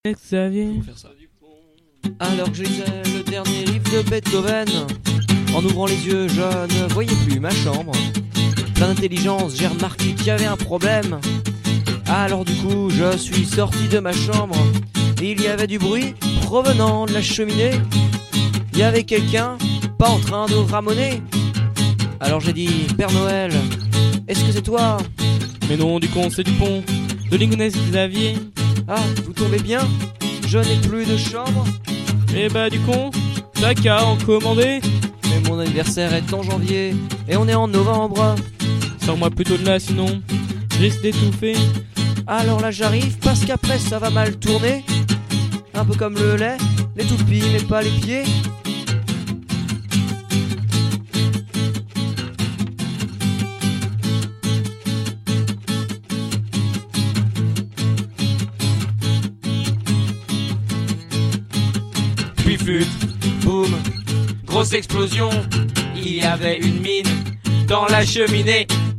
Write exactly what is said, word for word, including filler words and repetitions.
Xavier. Alors que je lisais le dernier livre de Beethoven, en ouvrant les yeux, je ne voyais plus ma chambre. Plein d'intelligence, j'ai remarqué qu'il y avait un problème. Alors du coup, je suis sorti de ma chambre. Il y avait du bruit provenant de la cheminée. Il y avait quelqu'un, pas en train de ramoner. Alors j'ai dit, Père Noël, est-ce que c'est toi? Mais non, du con, c'est Dupont, de Ligonnès Xavier. Ah, vous tombez bien? Je n'ai plus de chambre. Eh bah du con, t'as qu'à en commander. Mais mon anniversaire est en janvier et on est en novembre. Sors-moi plutôt de là, sinon je risque d'étouffer. Alors là j'arrive parce qu'après ça va mal tourner. Un peu comme le lait, les toupies mais pas les pieds. Puis flûte, boum, grosse explosion. Il y avait une mine dans la cheminée.